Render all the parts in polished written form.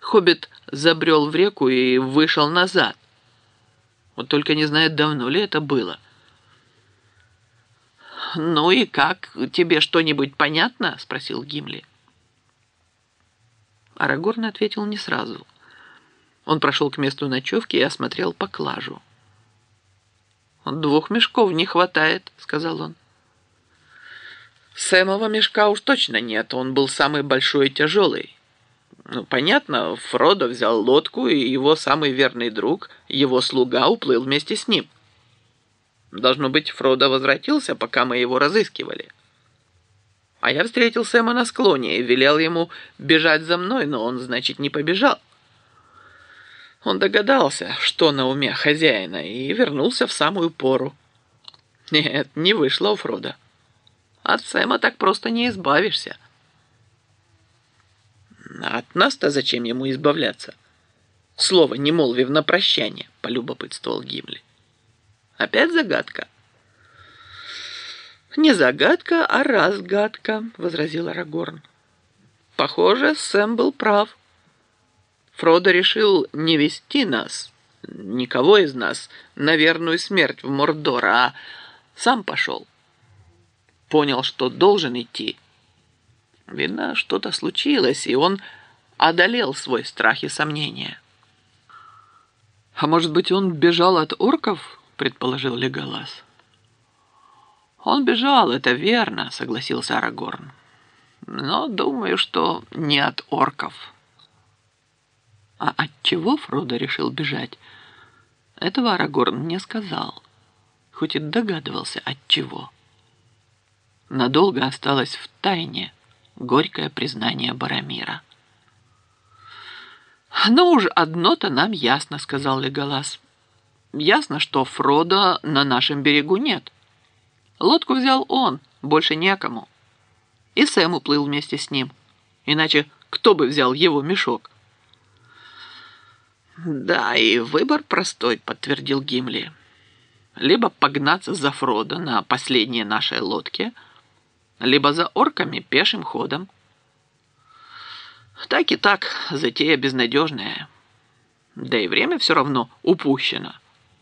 Хоббит забрел в реку и вышел назад. Вот только не знает, давно ли это было. «Ну и как? Тебе что-нибудь понятно?» — спросил Гимли. Арагорн ответил не сразу. Он прошел к месту ночевки и осмотрел поклажу. «2 мешков не хватает», — сказал он. «Сэмова мешка уж точно нет, он был самый большой и тяжелый. Ну, понятно, Фродо взял лодку, и его самый верный друг, его слуга, уплыл вместе с ним. Должно быть, Фродо возвратился, пока мы его разыскивали. А я встретил Сэма на склоне и велел ему бежать за мной, но он, значит, не побежал. Он догадался, что на уме хозяина, и вернулся в самую пору. Нет, не вышло у Фродо. От Сэма так просто не избавишься». «От нас-то зачем ему избавляться? Слово не молвив на прощание», — полюбопытствовал Гимли. «Опять загадка?» «Не загадка, а разгадка», — возразил Арагорн. «Похоже, Сэм был прав. Фродо решил не вести нас, никого из нас, на верную смерть в Мордор, а сам пошел. Понял, что должен идти. Видно, что-то случилось, и он одолел свой страх и сомнения». «А может быть, он бежал от орков?» — предположил Леголас. «Он бежал, это верно», — согласился Арагорн. «Но думаю, что не от орков». А от чего Фродо решил бежать, этого Арагорн не сказал, хоть и догадывался, от чего. Надолго осталось в тайне горькое признание Боромира. «Ну уж одно-то нам ясно», — сказал Леголас. «Ясно, что Фродо на нашем берегу нет. Лодку взял он, больше некому. И Сэм уплыл вместе с ним. Иначе кто бы взял его мешок?» «Да, и выбор простой», — подтвердил Гимли. «Либо погнаться за Фродо на последней нашей лодке, либо за орками пешим ходом. Так и так, затея безнадежная. Да и время все равно упущено».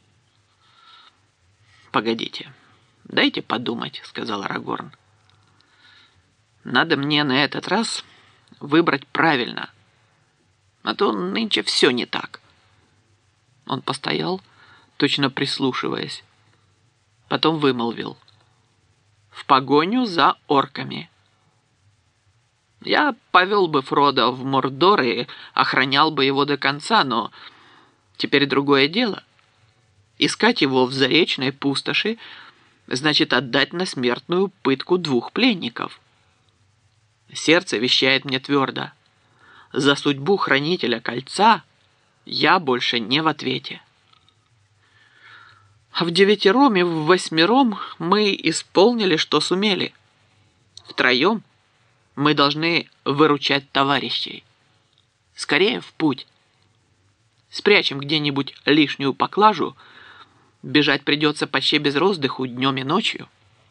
«Погодите, дайте подумать», — сказал Арагорн. «Надо мне на этот раз выбрать правильно, а то нынче все не так». Он постоял, точно прислушиваясь. Потом вымолвил: «В погоню за орками. Я повел бы Фродо в Мордор и охранял бы его до конца, но теперь другое дело. Искать его в заречной пустоши значит отдать на смертную пытку 2 пленников. Сердце вещает мне твердо: за судьбу хранителя кольца я больше не в ответе. А в 9 и в 8 мы исполнили, что сумели. Втроем мы должны выручать товарищей. Скорее в путь. Спрячем где-нибудь лишнюю поклажу, бежать придется почти без роздыху днем и ночью».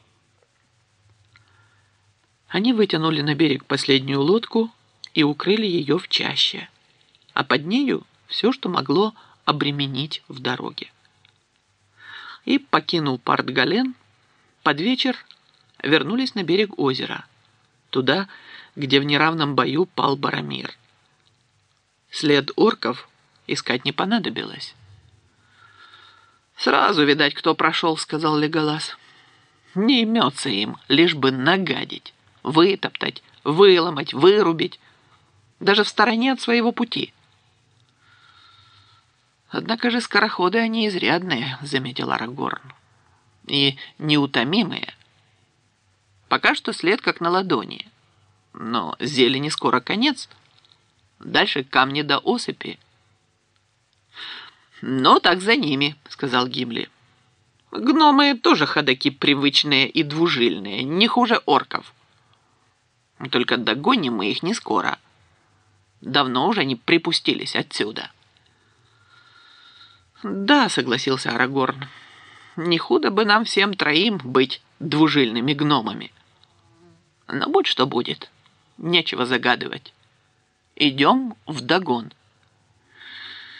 Они вытянули на берег последнюю лодку и укрыли ее в чаще, а под нею все, что могло обременить в дороге. И, покинув Парт-Гален, под вечер вернулись на берег озера, туда, где в неравном бою пал Боромир. След орков искать не понадобилось. «Сразу видать, кто прошел», — сказал Леголас. «Не имется им, лишь бы нагадить, вытоптать, выломать, вырубить, даже в стороне от своего пути». «Однако же скороходы они изрядные», — заметил Арагорн. «И неутомимые. Пока что след как на ладони. Но зелени скоро конец. Дальше камни до осыпи». «Ну, так за ними», — сказал Гимли. «Гномы тоже ходаки привычные и двужильные, не хуже орков. Только догоним мы их не скоро. Давно уже они припустились отсюда». «Да», — согласился Арагорн, — «не худо бы нам всем 3 быть двужильными гномами. Но будь что будет, нечего загадывать. Идем вдогон».